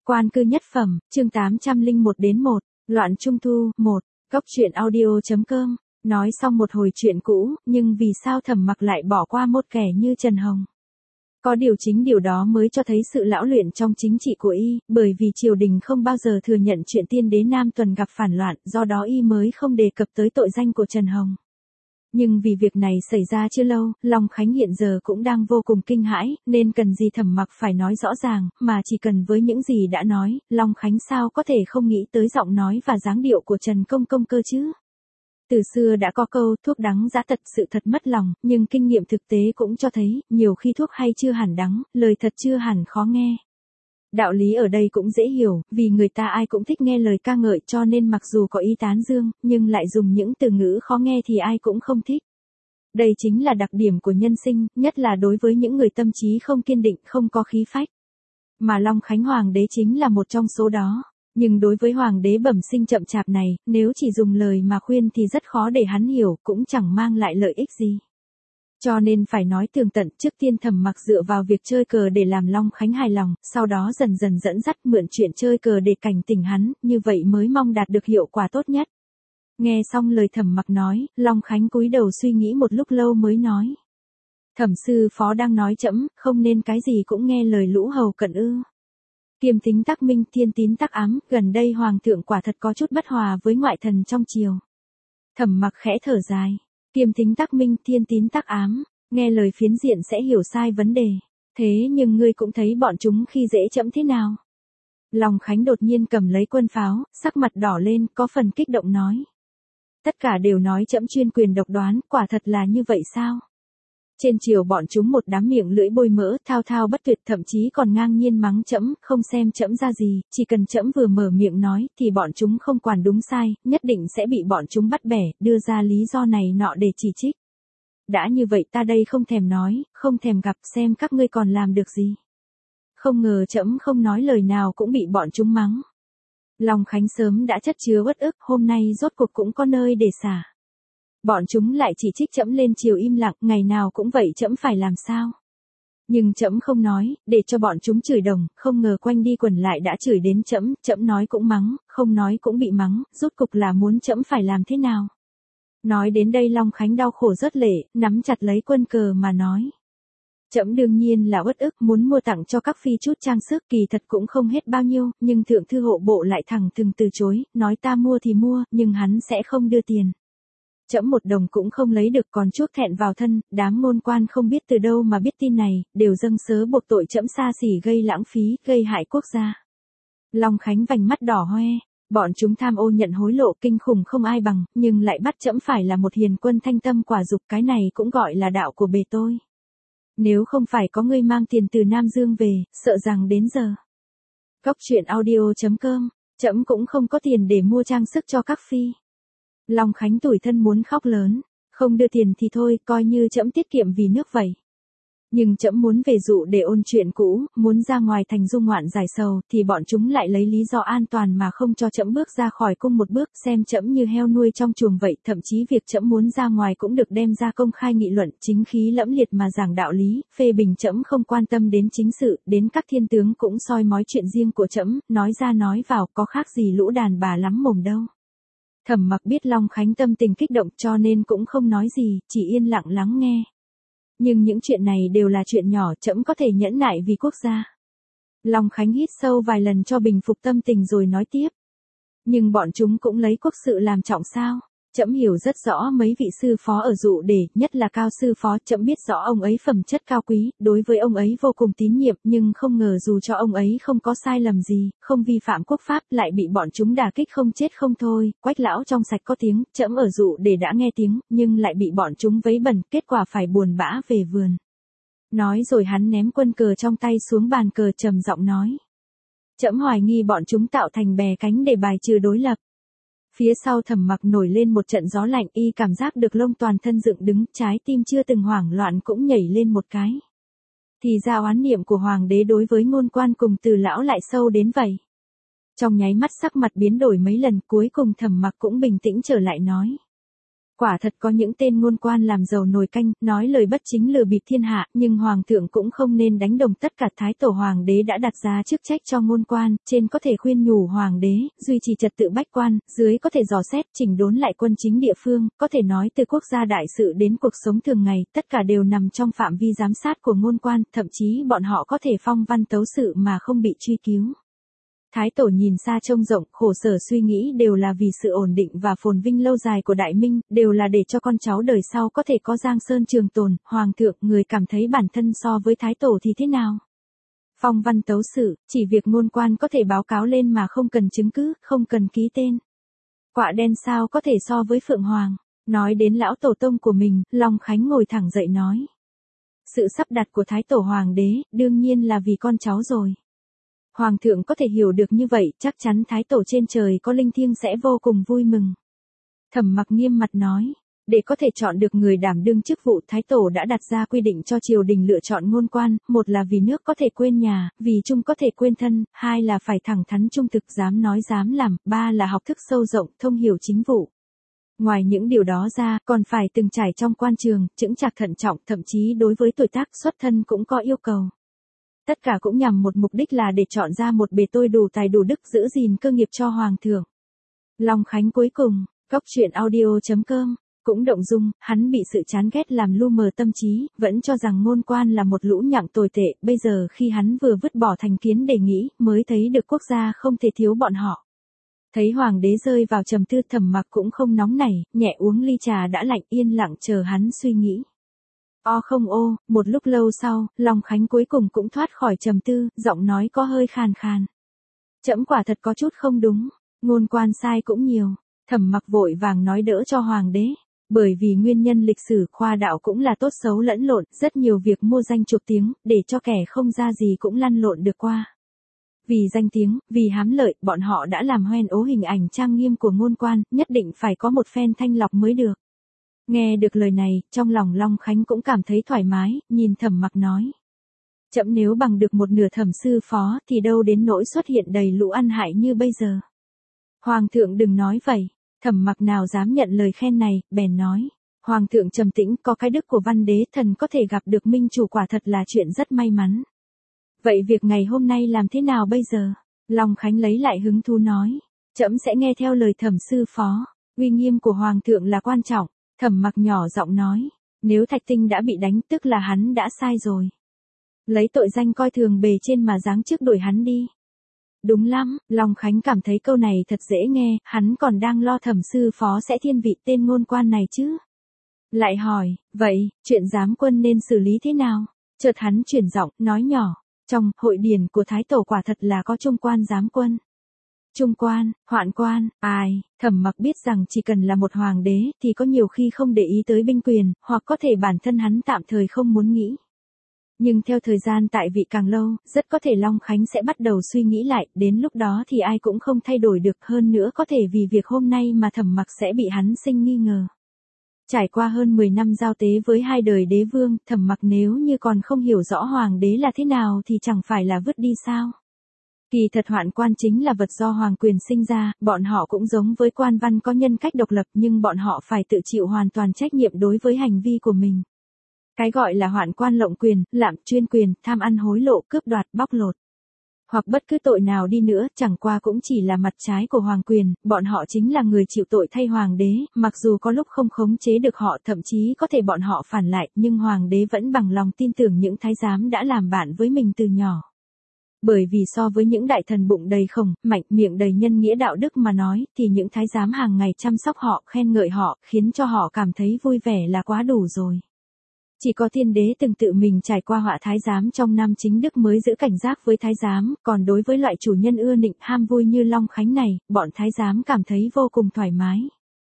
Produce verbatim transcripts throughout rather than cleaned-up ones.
Quan cư nhất phẩm, chương tám trăm lẻ một đến một, Loạn Trung Thu, một, Cốc truyện audio.com, nói xong một hồi chuyện cũ, nhưng vì sao Thẩm Mặc lại bỏ qua một kẻ như Trần Hồng? Có điều chính điều đó mới cho thấy sự lão luyện trong chính trị của y, bởi vì triều đình không bao giờ thừa nhận chuyện tiên đế Nam Tuần gặp phản loạn, do đó y mới không đề cập tới tội danh của Trần Hồng. Nhưng vì việc này xảy ra chưa lâu, Long Khánh hiện giờ cũng đang vô cùng kinh hãi, nên cần gì Thẩm Mặc phải nói rõ ràng, mà chỉ cần với những gì đã nói, Long Khánh sao có thể không nghĩ tới giọng nói và dáng điệu của Trần Công Công cơ chứ? Từ xưa đã có câu, thuốc đắng giá thật, sự thật mất lòng, nhưng kinh nghiệm thực tế cũng cho thấy, nhiều khi thuốc hay chưa hẳn đắng, lời thật chưa hẳn khó nghe. Đạo lý ở đây cũng dễ hiểu, vì người ta ai cũng thích nghe lời ca ngợi, cho nên mặc dù có ý tán dương, nhưng lại dùng những từ ngữ khó nghe thì ai cũng không thích. Đây chính là đặc điểm của nhân sinh, nhất là đối với những người tâm trí không kiên định, không có khí phách. Mà Long Khánh Hoàng đế chính là một trong số đó. Nhưng đối với Hoàng đế bẩm sinh chậm chạp này, nếu chỉ dùng lời mà khuyên thì rất khó để hắn hiểu, cũng chẳng mang lại lợi ích gì. Cho nên phải nói tường tận, trước tiên Thẩm Mặc dựa vào việc chơi cờ để làm Long Khánh hài lòng, sau đó dần dần dẫn dắt mượn chuyện chơi cờ để cảnh tỉnh hắn, như vậy mới mong đạt được hiệu quả tốt nhất. Nghe xong lời Thẩm Mặc nói, Long Khánh cúi đầu suy nghĩ một lúc lâu mới nói. Thẩm sư phó đang nói trẫm, không nên cái gì cũng nghe lời lũ hầu cận ư? Kiềm tính tắc minh, thiên tín tắc ám, gần đây hoàng thượng quả thật có chút bất hòa với ngoại thần trong triều. Thẩm Mặc khẽ thở dài. Kiềm tính tắc minh, thiên tín tắc ám, nghe lời phiến diện sẽ hiểu sai vấn đề. Thế nhưng ngươi cũng thấy bọn chúng khi dễ trẫm thế nào? Long Khánh đột nhiên cầm lấy quân pháo, sắc mặt đỏ lên, có phần kích động nói. Tất cả đều nói trẫm chuyên quyền độc đoán, quả thật là như vậy sao? Trên triều bọn chúng một đám miệng lưỡi bôi mỡ, thao thao bất tuyệt, thậm chí còn ngang nhiên mắng trẫm, không xem trẫm ra gì, chỉ cần trẫm vừa mở miệng nói, thì bọn chúng không quản đúng sai, nhất định sẽ bị bọn chúng bắt bẻ, đưa ra lý do này nọ để chỉ trích. Đã như vậy ta đây không thèm nói, không thèm gặp, xem các ngươi còn làm được gì. Không ngờ trẫm không nói lời nào cũng bị bọn chúng mắng. Long Khánh sớm đã chất chứa uất ức, hôm nay rốt cuộc cũng có nơi để xả. Bọn chúng lại chỉ trích trẫm lên triều im lặng, ngày nào cũng vậy, trẫm phải làm sao? Nhưng trẫm không nói, để cho bọn chúng chửi đồng, không ngờ quanh đi quẩn lại đã chửi đến trẫm, trẫm nói cũng mắng, không nói cũng bị mắng, rốt cục là muốn trẫm phải làm thế nào? Nói đến đây Long Khánh đau khổ rớt lệ, nắm chặt lấy quân cờ mà nói. Trẫm đương nhiên là uất ức, muốn mua tặng cho các phi chút trang sức, kỳ thật cũng không hết bao nhiêu, nhưng thượng thư hộ bộ lại thẳng thừng từ chối, nói ta mua thì mua, nhưng hắn sẽ không đưa tiền. Trẫm một đồng cũng không lấy được, còn chuốc thẹn vào thân, đám ngôn quan không biết từ đâu mà biết tin này, đều dâng sớ buộc tội trẫm xa xỉ, gây lãng phí, gây hại quốc gia. Long Khánh vành mắt đỏ hoe, bọn chúng tham ô nhận hối lộ kinh khủng không ai bằng, nhưng lại bắt trẫm phải là một hiền quân thanh tâm quả dục, cái này cũng gọi là đạo của bề tôi. Nếu không phải có người mang tiền từ Nam Dương về, sợ rằng đến giờ. Cốc truyện audio.com, trẫm cũng không có tiền để mua trang sức cho các phi. Long Khánh tủi thân muốn khóc lớn, không đưa tiền thì thôi, coi như trẫm tiết kiệm vì nước vậy. Nhưng trẫm muốn về dụ để ôn chuyện cũ, muốn ra ngoài thành dung ngoạn giải sầu, thì bọn chúng lại lấy lý do an toàn mà không cho trẫm bước ra khỏi cung một bước, xem trẫm như heo nuôi trong chuồng vậy, thậm chí việc trẫm muốn ra ngoài cũng được đem ra công khai nghị luận, chính khí lẫm liệt mà giảng đạo lý, phê bình trẫm không quan tâm đến chính sự, đến các thiên tướng cũng soi mói chuyện riêng của trẫm, nói ra nói vào, có khác gì lũ đàn bà lắm mồm đâu. Thẩm Mặc biết Long Khánh tâm tình kích động cho nên cũng không nói gì, chỉ yên lặng lắng nghe. Nhưng những chuyện này đều là chuyện nhỏ, trẫm có thể nhẫn nại vì quốc gia. Long Khánh hít sâu vài lần cho bình phục tâm tình rồi nói tiếp. Nhưng bọn chúng cũng lấy quốc sự làm trọng sao? Trẫm hiểu rất rõ mấy vị sư phó ở dụ để, nhất là Cao sư phó, trẫm biết rõ ông ấy phẩm chất cao quý, đối với ông ấy vô cùng tín nhiệm, nhưng không ngờ dù cho ông ấy không có sai lầm gì, không vi phạm quốc pháp, lại bị bọn chúng đả kích không chết không thôi. Quách lão trong sạch có tiếng, trẫm ở dụ để đã nghe tiếng, nhưng lại bị bọn chúng vấy bẩn, kết quả phải buồn bã về vườn. Nói rồi hắn ném quân cờ trong tay xuống bàn cờ, trầm giọng nói. Trẫm hoài nghi bọn chúng tạo thành bè cánh để bài trừ đối lập. Phía sau Thẩm Mặc nổi lên một trận gió lạnh, y cảm giác được lông toàn thân dựng đứng, trái tim chưa từng hoảng loạn cũng nhảy lên một cái. Thì ra oán niệm của hoàng đế đối với ngôn quan cùng Từ lão lại sâu đến vậy. Trong nháy mắt sắc mặt biến đổi mấy lần, cuối cùng Thẩm Mặc cũng bình tĩnh trở lại nói. Quả thật có những tên ngôn quan làm dầu nồi canh, nói lời bất chính lừa bịp thiên hạ, nhưng hoàng thượng cũng không nên đánh đồng tất cả. Thái tổ hoàng đế đã đặt ra chức trách cho ngôn quan, trên có thể khuyên nhủ hoàng đế, duy trì trật tự bách quan, dưới có thể dò xét, chỉnh đốn lại quân chính địa phương, có thể nói từ quốc gia đại sự đến cuộc sống thường ngày, tất cả đều nằm trong phạm vi giám sát của ngôn quan, thậm chí bọn họ có thể phong văn tấu sự mà không bị truy cứu. Thái tổ nhìn xa trông rộng, khổ sở suy nghĩ đều là vì sự ổn định và phồn vinh lâu dài của Đại Minh, đều là để cho con cháu đời sau có thể có giang sơn trường tồn. Hoàng thượng, người cảm thấy bản thân so với thái tổ thì thế nào? Phong văn tấu sự, chỉ việc ngôn quan có thể báo cáo lên mà không cần chứng cứ, không cần ký tên. Quạ đen sao có thể so với Phượng Hoàng? Nói đến lão tổ tông của mình, Long Khánh ngồi thẳng dậy nói. Sự sắp đặt của thái tổ hoàng đế, đương nhiên là vì con cháu rồi. Hoàng thượng có thể hiểu được như vậy, chắc chắn thái tổ trên trời có linh thiêng sẽ vô cùng vui mừng. Thẩm Mặc nghiêm mặt nói, để có thể chọn được người đảm đương chức vụ, thái tổ đã đặt ra quy định cho triều đình lựa chọn ngôn quan, một là vì nước có thể quên nhà, vì chung có thể quên thân, hai là phải thẳng thắn trung thực, dám nói dám làm, ba là học thức sâu rộng, thông hiểu chính vụ. Ngoài những điều đó ra, còn phải từng trải trong quan trường, chững chạc thận trọng, thậm chí đối với tuổi tác xuất thân cũng có yêu cầu. Tất cả cũng nhằm một mục đích là để chọn ra một bề tôi đủ tài đủ đức giữ gìn cơ nghiệp cho hoàng thượng. Long Khánh cuối cùng, Cóc truyện audio chấm com, cũng động dung, hắn bị sự chán ghét làm lu mờ tâm trí, vẫn cho rằng ngôn quan là một lũ nhặng tồi tệ, bây giờ khi hắn vừa vứt bỏ thành kiến để nghĩ, mới thấy được quốc gia không thể thiếu bọn họ. Thấy hoàng đế rơi vào trầm tư, Thẩm Mặc cũng không nóng nảy, nhẹ uống ly trà đã lạnh, yên lặng chờ hắn suy nghĩ. O không ô, một lúc lâu sau, Long Khánh cuối cùng cũng thoát khỏi trầm tư, giọng nói có hơi khàn khàn. Trẫm quả thật có chút không đúng, ngôn quan sai cũng nhiều. Thẩm Mặc vội vàng nói đỡ cho hoàng đế. Bởi vì nguyên nhân lịch sử, khoa đạo cũng là tốt xấu lẫn lộn, rất nhiều việc mua danh chuộc tiếng, để cho kẻ không ra gì cũng lăn lộn được qua. Vì danh tiếng, vì hám lợi, bọn họ đã làm hoen ố hình ảnh trang nghiêm của ngôn quan, nhất định phải có một phen thanh lọc mới được. Nghe được lời này, trong lòng Long Khánh cũng cảm thấy thoải mái, nhìn Thẩm Mặc nói. Trẫm nếu bằng được một nửa thẩm sư phó, thì đâu đến nỗi xuất hiện đầy lũ ăn hại như bây giờ. Hoàng thượng đừng nói vậy, Thẩm Mặc nào dám nhận lời khen này, bèn nói. Hoàng thượng trầm tĩnh, có cái đức của văn đế thần có thể gặp được minh chủ quả thật là chuyện rất may mắn. Vậy việc ngày hôm nay làm thế nào bây giờ? Long Khánh lấy lại hứng thú nói. Trẫm sẽ nghe theo lời thẩm sư phó, uy nghiêm của hoàng thượng là quan trọng. Thẩm Mặc nhỏ giọng nói, nếu Thạch Tinh đã bị đánh tức là hắn đã sai rồi. Lấy tội danh coi thường bề trên mà giáng chức đuổi hắn đi. Đúng lắm, Long Khánh cảm thấy câu này thật dễ nghe, hắn còn đang lo thẩm sư phó sẽ thiên vị tên ngôn quan này chứ. Lại hỏi, vậy, chuyện giám quân nên xử lý thế nào? Chợt hắn chuyển giọng, nói nhỏ, trong hội điển của Thái Tổ quả thật là có trung quan giám quân. Trung quan, hoạn quan, ai, Thẩm Mặc biết rằng chỉ cần là một hoàng đế thì có nhiều khi không để ý tới binh quyền, hoặc có thể bản thân hắn tạm thời không muốn nghĩ. Nhưng theo thời gian tại vị càng lâu, rất có thể Long Khánh sẽ bắt đầu suy nghĩ lại, đến lúc đó thì ai cũng không thay đổi được, hơn nữa có thể vì việc hôm nay mà Thẩm Mặc sẽ bị hắn sinh nghi ngờ. Trải qua hơn mười năm giao tế với hai đời đế vương, Thẩm Mặc nếu như còn không hiểu rõ hoàng đế là thế nào thì chẳng phải là vứt đi sao? Kỳ thật hoạn quan chính là vật do hoàng quyền sinh ra, bọn họ cũng giống với quan văn có nhân cách độc lập nhưng bọn họ phải tự chịu hoàn toàn trách nhiệm đối với hành vi của mình. Cái gọi là hoạn quan lộng quyền, lạm chuyên quyền, tham ăn hối lộ, cướp đoạt, bóc lột. Hoặc bất cứ tội nào đi nữa, chẳng qua cũng chỉ là mặt trái của hoàng quyền, bọn họ chính là người chịu tội thay hoàng đế, mặc dù có lúc không khống chế được họ, thậm chí có thể bọn họ phản lại, nhưng hoàng đế vẫn bằng lòng tin tưởng những thái giám đã làm bạn với mình từ nhỏ. Bởi vì so với những đại thần bụng đầy khổng, mạnh, miệng đầy nhân nghĩa đạo đức mà nói, thì những thái giám hàng ngày chăm sóc họ, khen ngợi họ, khiến cho họ cảm thấy vui vẻ là quá đủ rồi. Chỉ có thiên đế từng tự mình trải qua họa thái giám trong năm chính đức mới giữ cảnh giác với thái giám, còn đối với loại chủ nhân ưa nịnh ham vui như Long Khánh này, bọn thái giám cảm thấy vô cùng thoải mái.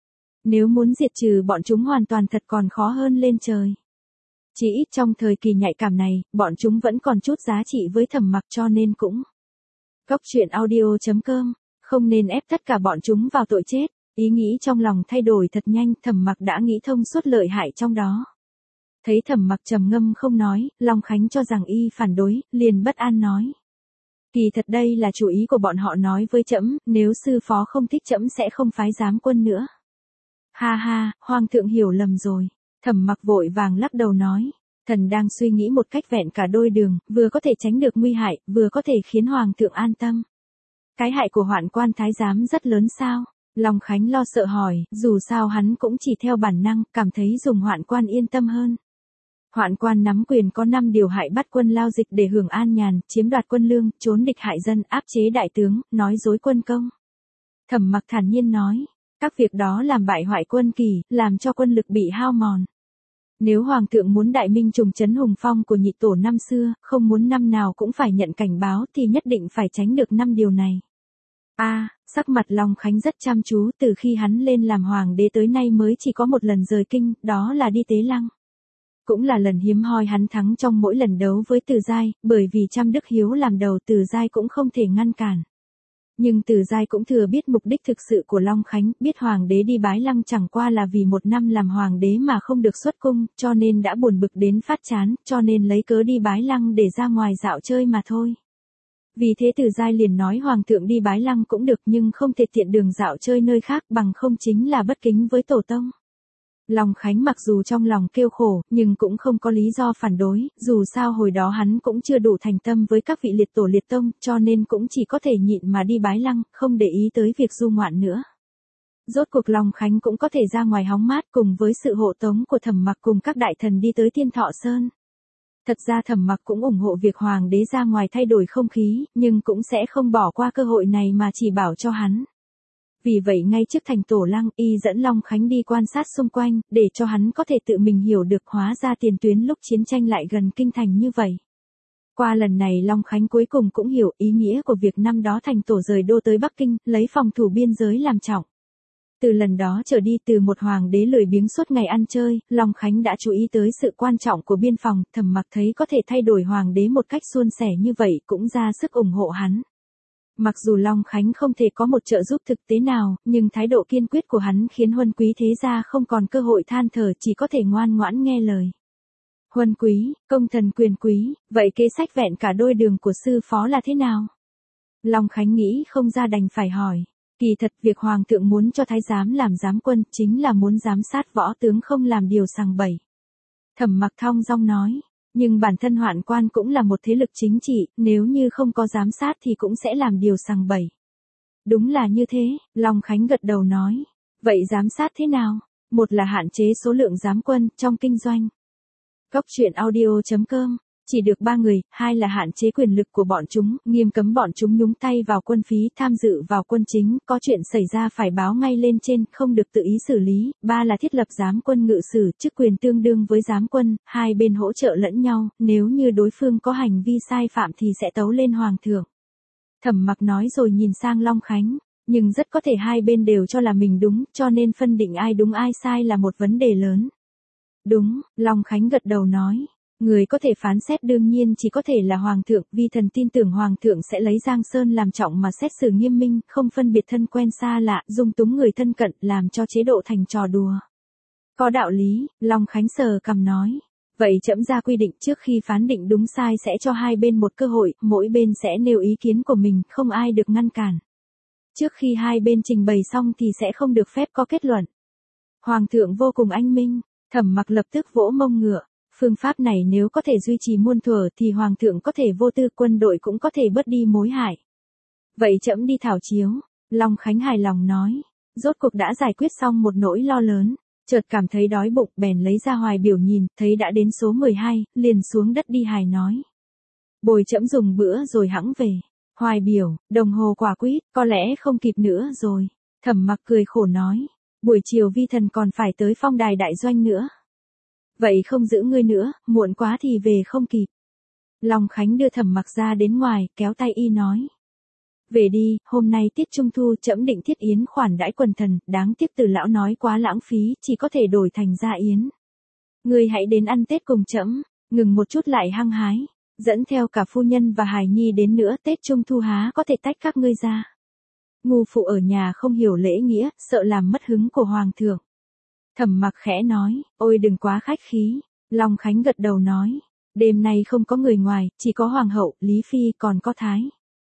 Nếu muốn diệt trừ bọn chúng hoàn toàn thật còn khó hơn lên trời. Chỉ ít trong thời kỳ nhạy cảm này, bọn chúng vẫn còn chút giá trị với Thẩm Mặc cho nên cũng. Cóc truyện audio chấm com, không nên ép tất cả bọn chúng vào tội chết, ý nghĩ trong lòng thay đổi thật nhanh, Thẩm Mặc đã nghĩ thông suốt lợi hại trong đó. Thấy Thẩm Mặc trầm ngâm không nói, Long Khánh cho rằng y phản đối, liền bất an nói. Kỳ thật đây là chủ ý của bọn họ nói với trẫm, nếu sư phó không thích trẫm sẽ không phái giám quân nữa. Ha ha, hoàng thượng hiểu lầm rồi. Thẩm Mặc vội vàng lắc đầu nói. Thần đang suy nghĩ một cách vẹn cả đôi đường, vừa có thể tránh được nguy hại, vừa có thể khiến hoàng thượng an tâm. Cái hại của Hoạn Quan thái giám rất lớn sao? Long Khánh lo sợ hỏi, dù sao hắn cũng chỉ theo bản năng, cảm thấy dùng Hoạn Quan yên tâm hơn. Hoạn Quan nắm quyền có năm điều hại bắt quân lao dịch để hưởng an nhàn, chiếm đoạt quân lương, trốn địch hại dân, áp chế đại tướng, nói dối quân công. Thẩm Mặc thản nhiên nói, các việc đó làm bại hoại quân kỳ, làm cho quân lực bị hao mòn. Nếu hoàng thượng muốn đại minh trùng trấn hùng phong của nhị tổ năm xưa, không muốn năm nào cũng phải nhận cảnh báo thì nhất định phải tránh được năm điều này. A, à, sắc mặt Long Khánh rất chăm chú, từ khi hắn lên làm hoàng đế tới nay mới chỉ có một lần rời kinh, đó là đi Tế Lăng. Cũng là lần hiếm hoi hắn thắng trong mỗi lần đấu với Từ Giai, bởi vì trăm đức hiếu làm đầu Từ Giai cũng không thể ngăn cản. Nhưng Từ Giai cũng thừa biết mục đích thực sự của Long Khánh, biết hoàng đế đi Bái Lăng chẳng qua là vì một năm làm hoàng đế mà không được xuất cung, cho nên đã buồn bực đến phát chán, cho nên lấy cớ đi Bái Lăng để ra ngoài dạo chơi mà thôi. Vì thế Từ Giai liền nói hoàng thượng đi Bái Lăng cũng được nhưng không thể tiện đường dạo chơi nơi khác, bằng không chính là bất kính với tổ tông. Long Khánh mặc dù trong lòng kêu khổ, nhưng cũng không có lý do phản đối, dù sao hồi đó hắn cũng chưa đủ thành tâm với các vị liệt tổ liệt tông, cho nên cũng chỉ có thể nhịn mà đi Bái Lăng, không để ý tới việc du ngoạn nữa. Rốt cuộc Long Khánh cũng có thể ra ngoài hóng mát cùng với sự hộ tống của Thẩm Mặc cùng các đại thần đi tới Thiên Thọ Sơn. Thật ra Thẩm Mặc cũng ủng hộ việc hoàng đế ra ngoài thay đổi không khí, nhưng cũng sẽ không bỏ qua cơ hội này mà chỉ bảo cho hắn. Vì vậy ngay trước thành Tổ Lăng, y dẫn Long Khánh đi quan sát xung quanh, để cho hắn có thể tự mình hiểu được hóa ra tiền tuyến lúc chiến tranh lại gần kinh thành như vậy. Qua lần này Long Khánh cuối cùng cũng hiểu ý nghĩa của việc năm đó thành Tổ rời đô tới Bắc Kinh, lấy phòng thủ biên giới làm trọng. Từ lần đó trở đi, từ một hoàng đế lười biếng suốt ngày ăn chơi, Long Khánh đã chú ý tới sự quan trọng của biên phòng, Thẩm Mặc thấy có thể thay đổi hoàng đế một cách suôn sẻ như vậy cũng ra sức ủng hộ hắn. Mặc dù Long Khánh không thể có một trợ giúp thực tế nào, nhưng thái độ kiên quyết của hắn khiến huân quý thế gia không còn cơ hội than thở, chỉ có thể ngoan ngoãn nghe lời. Huân quý, công thần quyền quý, vậy kế sách vẹn cả đôi đường của sư phó là thế nào? Long Khánh nghĩ không ra đành phải hỏi. Kỳ thật việc hoàng thượng muốn cho thái giám làm giám quân chính là muốn giám sát võ tướng không làm điều sằng bậy. Thẩm Mặc thong dong nói. Nhưng bản thân Hoạn Quan cũng là một thế lực chính trị, nếu như không có giám sát thì cũng sẽ làm điều sằng bậy. Đúng là như thế, Long Khánh gật đầu nói. Vậy giám sát thế nào? Một là hạn chế số lượng giám quân trong kinh doanh. Cốc truyện audio chấm com. Chỉ được ba người, hai là hạn chế quyền lực của bọn chúng, nghiêm cấm bọn chúng nhúng tay vào quân phí, tham dự vào quân chính, có chuyện xảy ra phải báo ngay lên trên, không được tự ý xử lý, ba là thiết lập giám quân ngự sử, chức quyền tương đương với giám quân, hai bên hỗ trợ lẫn nhau, nếu như đối phương có hành vi sai phạm thì sẽ tấu lên hoàng thượng. Thẩm Mặc nói rồi nhìn sang Long Khánh, nhưng rất có thể hai bên đều cho là mình đúng, cho nên phân định ai đúng ai sai là một vấn đề lớn. Đúng, Long Khánh gật đầu nói. Người có thể phán xét đương nhiên chỉ có thể là hoàng thượng, vì thần tin tưởng hoàng thượng sẽ lấy Giang Sơn làm trọng mà xét xử nghiêm minh, không phân biệt thân quen xa lạ, dung túng người thân cận, làm cho chế độ thành trò đùa. Có đạo lý, Long Khánh sờ cằm nói. Vậy trẫm ra quy định trước khi phán định đúng sai sẽ cho hai bên một cơ hội, mỗi bên sẽ nêu ý kiến của mình, không ai được ngăn cản. Trước khi hai bên trình bày xong thì sẽ không được phép có kết luận. Hoàng thượng vô cùng anh minh, Thẩm Mặc lập tức vỗ mông ngựa. Phương pháp này nếu có thể duy trì muôn thuở thì hoàng thượng có thể vô tư, quân đội cũng có thể bớt đi mối hại. Vậy trẫm đi thảo chiếu, Long Khánh hài lòng nói. Rốt cuộc đã giải quyết xong một nỗi lo lớn, chợt cảm thấy đói bụng bèn lấy ra hoài biểu nhìn, thấy đã đến số mười hai, liền xuống đất đi hài nói. Bồi trẫm dùng bữa rồi hẵng về. Hoài biểu, đồng hồ quả quýt, có lẽ không kịp nữa rồi. Thẩm Mặc cười khổ nói. Buổi chiều vi thần còn phải tới phong đài đại doanh nữa. Vậy không giữ ngươi nữa, muộn quá thì về không kịp. Long Khánh đưa Thẩm Mặc ra đến ngoài, kéo tay y nói. Về đi, hôm nay tiết trung thu trẫm định thiết yến khoản đãi quần thần, đáng tiếc Từ lão nói quá lãng phí, chỉ có thể đổi thành gia yến. Ngươi hãy đến ăn Tết cùng trẫm, ngừng một chút lại hăng hái, dẫn theo cả phu nhân và hài nhi đến nữa, Tết trung thu há có thể tách các ngươi ra. Ngu phụ ở nhà không hiểu lễ nghĩa, sợ làm mất hứng của hoàng thượng. Thẩm Mặc khẽ nói, ôi đừng quá khách khí. Long Khánh gật đầu nói, đêm nay không có người ngoài, chỉ có hoàng hậu, Lý Phi, còn có Thái.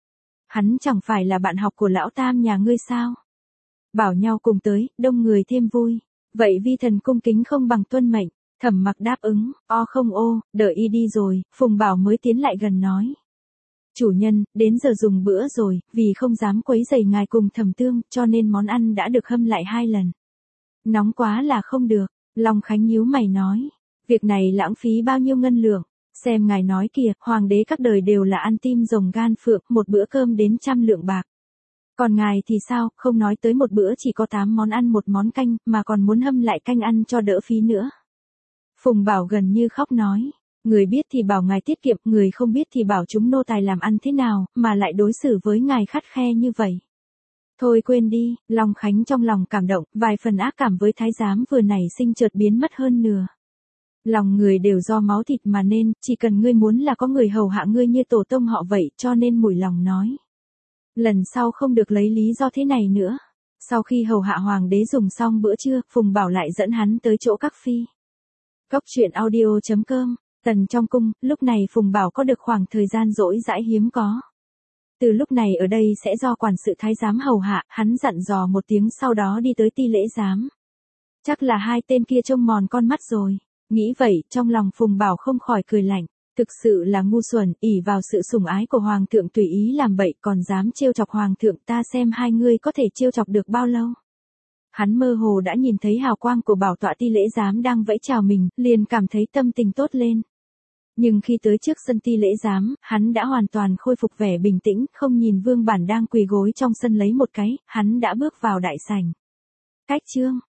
Hắn chẳng phải là bạn học của lão tam nhà ngươi sao? Bảo nhau cùng tới, đông người thêm vui. Vậy vi thần cung kính không bằng tuân mệnh. Thẩm Mặc đáp ứng, o không ô, đợi y đi rồi, Phùng Bảo mới tiến lại gần nói. Chủ nhân, đến giờ dùng bữa rồi, vì không dám quấy rầy ngài cùng Thẩm Tương, cho nên món ăn đã được hâm lại hai lần. Nóng quá là không được, Long Khánh nhíu mày nói. Việc này lãng phí bao nhiêu ngân lượng, xem ngài nói kìa, hoàng đế các đời đều là ăn tim rồng gan phượng, một bữa cơm đến trăm lượng bạc. Còn ngài thì sao, không nói tới một bữa chỉ có tám món ăn một món canh, mà còn muốn hâm lại canh ăn cho đỡ phí nữa. Phùng Bảo gần như khóc nói, người biết thì bảo ngài tiết kiệm, người không biết thì bảo chúng nô tài làm ăn thế nào, mà lại đối xử với ngài khắt khe như vậy. Thôi quên đi, Long Khánh trong lòng cảm động, vài phần ác cảm với thái giám vừa nảy sinh chợt biến mất hơn nửa. Lòng người đều do máu thịt mà nên, chỉ cần ngươi muốn là có người hầu hạ ngươi như tổ tông họ vậy, cho nên mủi lòng nói. Lần sau không được lấy lý do thế này nữa. Sau khi hầu hạ hoàng đế dùng xong bữa trưa, Phùng Bảo lại dẫn hắn tới chỗ các phi. Cốc truyện audio chấm com, tần trong cung, lúc này Phùng Bảo có được khoảng thời gian rỗi rãi hiếm có. Từ lúc này ở đây sẽ do quản sự thái giám hầu hạ, hắn dặn dò một tiếng sau đó đi tới ti lễ giám. Chắc là hai tên kia trông mòn con mắt rồi. Nghĩ vậy, trong lòng Phùng Bảo không khỏi cười lạnh. Thực sự là ngu xuẩn, ỷ vào sự sủng ái của hoàng thượng tùy ý làm bậy, còn dám trêu chọc hoàng thượng, ta xem hai ngươi có thể trêu chọc được bao lâu. Hắn mơ hồ đã nhìn thấy hào quang của bảo tọa ti lễ giám đang vẫy chào mình, liền cảm thấy tâm tình tốt lên. Nhưng khi tới trước sân ti lễ giám, hắn đã hoàn toàn khôi phục vẻ bình tĩnh, không nhìn Vương Bản đang quỳ gối trong sân lấy một cái, hắn đã bước vào đại sảnh. Cách chương